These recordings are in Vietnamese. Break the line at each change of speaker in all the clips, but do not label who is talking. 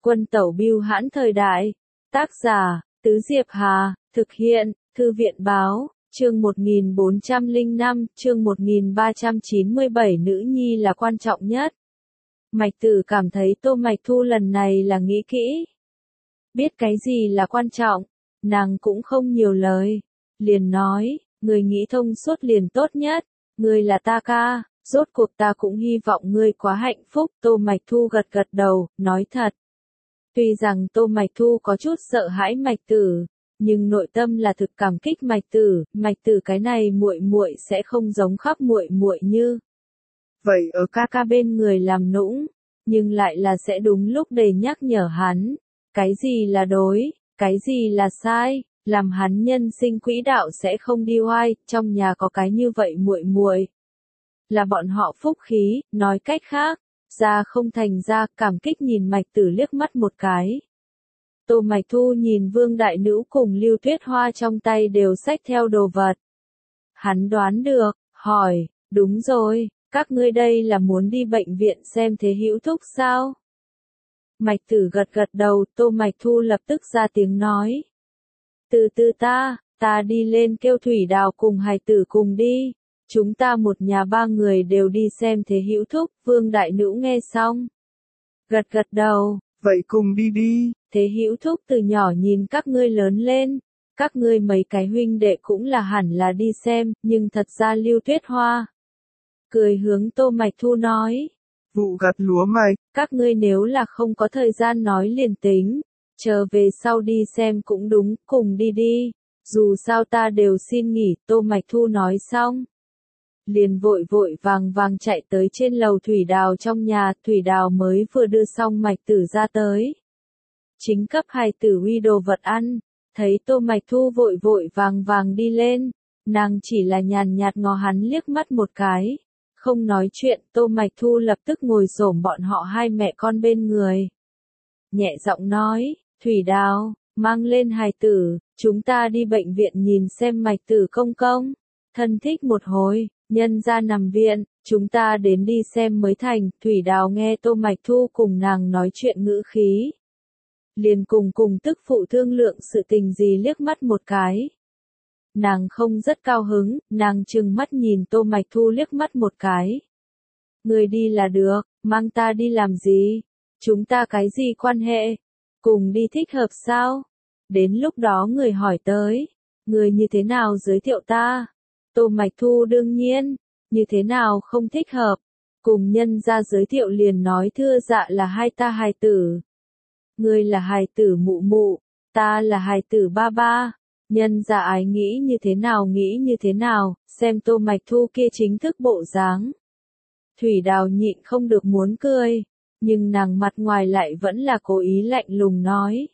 Quân tẩu bưu hãn thời đại. Tác giả, Tứ Diệp Hà, thực hiện, Thư viện báo, chương 1405, chương 1397 nữ nhi là quan trọng nhất. Mạch Tử cảm thấy Tô Mạch Thu lần này là nghĩ kỹ. Biết cái gì là quan trọng, nàng cũng không nhiều lời. Liền nói, người nghĩ thông suốt liền tốt nhất, người là ta ca, rốt cuộc ta cũng hy vọng ngươi quá hạnh phúc. Tô Mạch Thu gật gật đầu, nói thật. Tuy rằng Tô Mạch Thu có chút sợ hãi Mạch Tử, nhưng nội tâm là thực cảm kích Mạch Tử cái này muội muội sẽ không giống khác muội muội như vậy ở ca ca bên người làm nũng, nhưng lại là sẽ đúng lúc để nhắc nhở hắn, cái gì là đối, cái gì là sai, làm hắn nhân sinh quỹ đạo sẽ không đi oai. Trong nhà có cái như vậy muội muội là bọn họ phúc khí. Nói cách khác, ra không thành ra. Cảm kích nhìn Mạch Tử liếc mắt một cái. Tô Mạch Thu nhìn Vương Đại Nữ cùng Lưu Tuyết Hoa trong tay đều xách theo đồ vật. Hắn đoán được, hỏi, đúng rồi, các ngươi đây là muốn đi bệnh viện xem Thế Hữu Thúc sao? Mạch Tử gật gật đầu. Tô Mạch Thu lập tức ra tiếng nói. Từ từ ta đi lên kêu Thủy Đào cùng hài tử cùng đi. Chúng ta một nhà ba người đều đi xem Thế Hữu Thúc. Vương Đại Nữ nghe xong, gật gật đầu, vậy cùng đi đi. Thế Hữu Thúc từ nhỏ nhìn các ngươi lớn lên, các ngươi mấy cái huynh đệ cũng là hẳn là đi xem, nhưng thật ra Lưu Tuyết Hoa cười hướng Tô Mạch Thu nói, vụ gặt lúa mạch, các ngươi nếu là không có thời gian nói liền tính, chờ về sau đi xem cũng đúng, cùng đi đi, dù sao ta đều xin nghỉ. Tô Mạch Thu nói xong, liền vội vội vàng chạy tới trên lầu Thủy Đào trong nhà. Thủy Đào mới vừa đưa xong Mạch Tử ra tới, chính cấp hài tử uy đồ vật ăn, thấy Tô Mạch Thu vội vội vàng đi lên, nàng chỉ là nhàn nhạt ngó hắn liếc mắt một cái, không nói chuyện. Tô Mạch Thu lập tức ngồi xổm bọn họ hai mẹ con bên người, nhẹ giọng nói, Thủy Đào, mang lên hài tử, chúng ta đi bệnh viện nhìn xem Mạch Tử công công, thân thích một hồi, nhân ra nằm viện, chúng ta đến đi xem mới thành. Thủy Đào nghe Tô Mạch Thu cùng nàng nói chuyện ngữ khí, liền cùng tức phụ thương lượng sự tình gì liếc mắt một cái. Nàng không rất cao hứng, nàng trừng mắt nhìn Tô Mạch Thu liếc mắt một cái. Người đi là được, mang ta đi làm gì? Chúng ta cái gì quan hệ? Cùng đi thích hợp sao? Đến lúc đó người hỏi tới, người như thế nào giới thiệu ta? Tô Mạch Thu đương nhiên, như thế nào không thích hợp? Cùng nhân ra giới thiệu liền nói thưa dạ là hai ta hài tử. Ngươi là hài tử mụ mụ, ta là hài tử ba ba. Nhân ra ái nghĩ như thế nào, xem Tô Mạch Thu kia chính thức bộ dáng. Thủy Đào nhịn không được muốn cười, nhưng nàng mặt ngoài lại vẫn là cố ý lạnh lùng nói.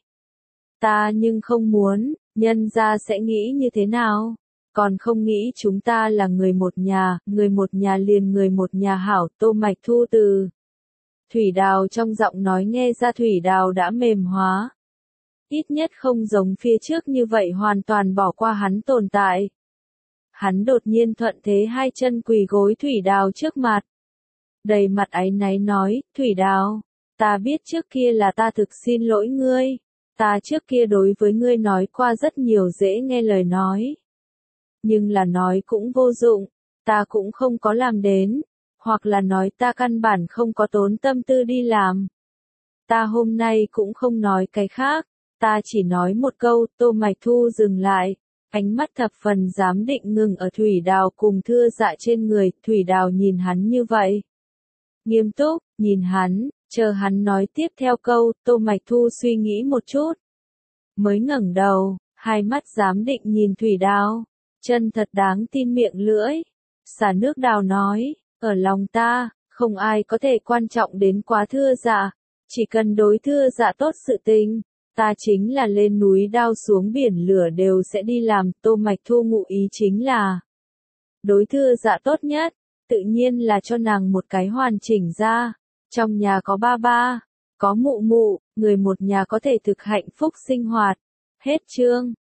Ta nhưng không muốn, nhân ra sẽ nghĩ như thế nào? Còn không nghĩ chúng ta là người một nhà liền người một nhà hảo. Tô Mạch Thu từ Thủy Đào trong giọng nói nghe ra Thủy Đào đã mềm hóa. Ít nhất không giống phía trước như vậy hoàn toàn bỏ qua hắn tồn tại. Hắn đột nhiên thuận thế hai chân quỳ gối Thủy Đào trước mặt. Đầy mặt áy náy nói, Thủy Đào, ta biết trước kia là ta thực xin lỗi ngươi. Ta trước kia đối với ngươi nói qua rất nhiều dễ nghe lời nói. Nhưng là nói cũng vô dụng, ta cũng không có làm đến. Hoặc là nói ta căn bản không có tốn tâm tư đi làm. Ta hôm nay cũng không nói cái khác, ta chỉ nói một câu. Tô Mạch Thu dừng lại, ánh mắt thập phần giám định ngừng ở Thủy Đào cùng thưa dạ trên người. Thủy Đào nhìn hắn như vậy, nghiêm túc, nhìn hắn, chờ hắn nói tiếp theo câu. Tô Mạch Thu suy nghĩ một chút, mới ngẩng đầu, hai mắt giám định nhìn Thủy Đào, chân thật đáng tin miệng lưỡi, xả nước đào nói. Ở lòng ta, không ai có thể quan trọng đến quá thưa dạ, chỉ cần đối thưa dạ tốt sự tình, ta chính là lên núi đao xuống biển lửa đều sẽ đi làm. Tô Mạch Thu ngụ ý chính là, đối thưa dạ tốt nhất, tự nhiên là cho nàng một cái hoàn chỉnh ra, trong nhà có ba ba, có mụ mụ, người một nhà có thể thực hạnh phúc sinh hoạt. Hết chương.